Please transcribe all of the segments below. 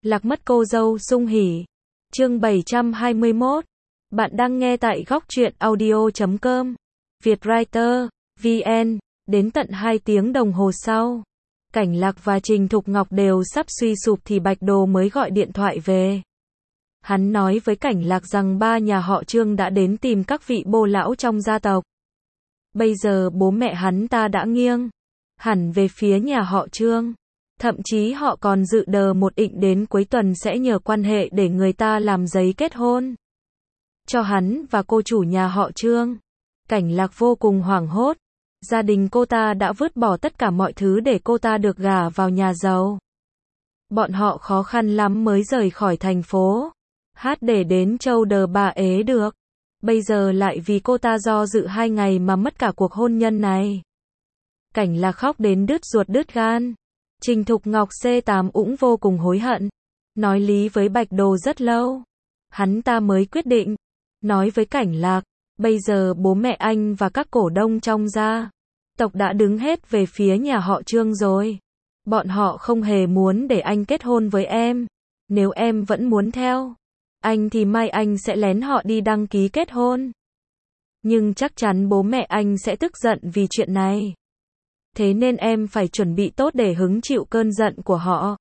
Lạc mất cô dâu sung hỉ. Chương 721. Bạn đang nghe tại góc truyện audio.com. Vietwriter, VN. Đến tận 2 tiếng đồng hồ sau, Cảnh Lạc và Trình Thục Ngọc đều sắp suy sụp thì Bạch Đồ mới gọi điện thoại về. Hắn nói với Cảnh Lạc rằng ba nhà họ Trương đã đến tìm các vị bô lão trong gia tộc. Bây giờ bố mẹ hắn ta đã nghiêng hẳn về phía nhà họ Trương. Thậm chí họ còn dự đờ một định đến cuối tuần sẽ nhờ quan hệ để người ta làm giấy kết hôn cho hắn và cô chủ nhà họ Trương. Cảnh Lạc vô cùng hoảng hốt. Gia đình cô ta đã vứt bỏ tất cả mọi thứ để cô ta được gả vào nhà giàu. Bọn họ khó khăn lắm mới rời khỏi thành phố Hát để đến Châu Đờ Bà Ế được. Bây giờ lại vì cô ta do dự 2 ngày mà mất cả cuộc hôn nhân này. Cảnh Lạc khóc đến đứt ruột đứt gan. Trình Thục Ngọc C8 cũng vô cùng hối hận. Nói lý với Bạch Đồ rất lâu. Hắn ta mới quyết định. Nói với Cảnh Lạc, bây giờ bố mẹ anh và các cổ đông trong gia tộc đã đứng hết về phía nhà họ Trương rồi. Bọn họ không hề muốn để anh kết hôn với em. Nếu em vẫn muốn theo anh thì mai anh sẽ lén họ đi đăng ký kết hôn. Nhưng chắc chắn bố mẹ anh sẽ tức giận vì chuyện này. Thế nên em phải chuẩn bị tốt để hứng chịu cơn giận của họ.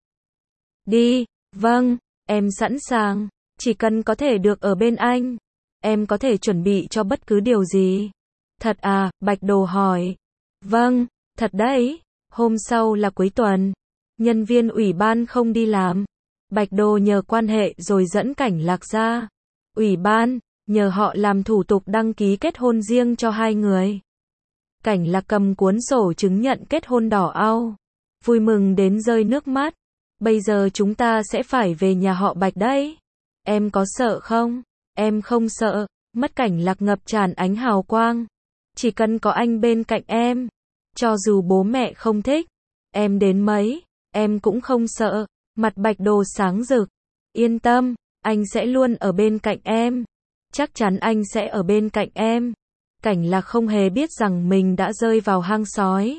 Đi, vâng, em sẵn sàng. Chỉ cần có thể được ở bên anh, em có thể chuẩn bị cho bất cứ điều gì. Thật à? Bạch Đồ hỏi. Vâng, thật đấy. Hôm sau là cuối tuần. Nhân viên ủy ban không đi làm. Bạch Đồ nhờ quan hệ rồi dẫn Cảnh Lạc ra ủy ban, nhờ họ làm thủ tục đăng ký kết hôn riêng cho hai người. Cảnh Lạc cầm cuốn sổ chứng nhận kết hôn đỏ au, vui mừng đến rơi nước mắt. Bây giờ chúng ta sẽ phải về nhà họ Bạch đấy. Em có sợ không? Em không sợ. Mắt Cảnh Lạc ngập tràn ánh hào quang. Chỉ cần có anh bên cạnh em, cho dù bố mẹ không thích, em đến mấy, em cũng không sợ. Mặt Bạch Đồ sáng rực. Yên tâm, anh sẽ luôn ở bên cạnh em. Chắc chắn anh sẽ ở bên cạnh em. Cảnh Lạc không hề biết rằng mình đã rơi vào hang sói.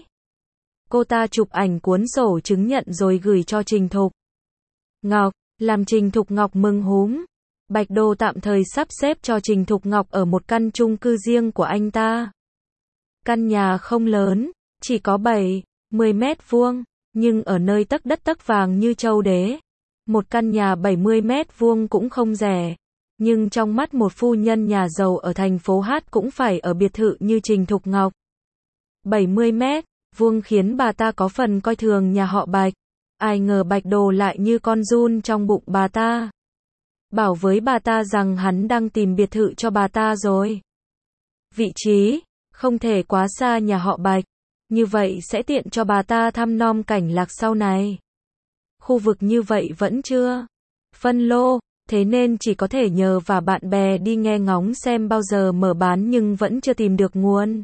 Cô ta chụp ảnh cuốn sổ chứng nhận rồi gửi cho Trình Thục Ngọc, làm Trình Thục Ngọc mừng húm. Bạch Đồ tạm thời sắp xếp cho Trình Thục Ngọc ở một căn chung cư riêng của anh ta. Căn nhà không lớn, chỉ có 7-10 mét vuông, nhưng ở nơi tấc đất tấc vàng như châu đế. Một căn nhà 70 mét vuông cũng không rẻ. Nhưng trong mắt một phu nhân nhà giàu ở thành phố Hát cũng phải ở biệt thự như Trình Thục Ngọc. 70 mét vuông khiến bà ta có phần coi thường nhà họ Bạch. Ai ngờ Bạch Đồ lại như con giun trong bụng bà ta. Bảo với bà ta rằng hắn đang tìm biệt thự cho bà ta rồi. Vị trí không thể quá xa nhà họ Bạch. Như vậy sẽ tiện cho bà ta thăm nom Cảnh Lạc sau này. Khu vực như vậy vẫn chưa phân lô, thế nên chỉ có thể nhờ và bạn bè đi nghe ngóng xem bao giờ mở bán nhưng vẫn chưa tìm được nguồn.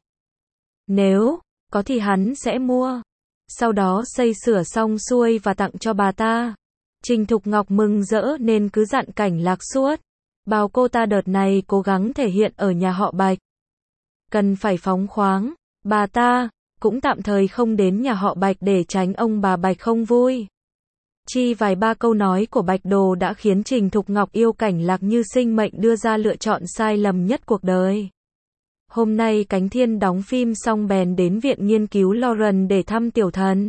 Nếu có thì hắn sẽ mua. Sau đó xây sửa xong xuôi và tặng cho bà ta. Trình Thục Ngọc mừng rỡ nên cứ dặn Cảnh Lạc suốt. Bảo cô ta đợt này cố gắng thể hiện ở nhà họ Bạch. Cần phải phóng khoáng. Bà ta cũng tạm thời không đến nhà họ Bạch để tránh ông bà Bạch không vui. Chỉ vài ba câu nói của Bạch Đồ đã khiến Trình Thục Ngọc yêu Cảnh Lạc như sinh mệnh, đưa ra lựa chọn sai lầm nhất cuộc đời. Hôm nay Cánh Thiên đóng phim xong bèn đến viện nghiên cứu Lauren để thăm Tiểu Thần.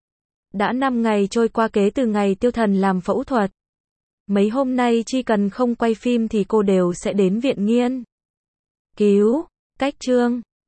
Đã 5 ngày trôi qua kể từ ngày Tiêu Thần làm phẫu thuật. Mấy hôm nay chỉ cần không quay phim thì cô đều sẽ đến viện nghiên cứu cách Trương.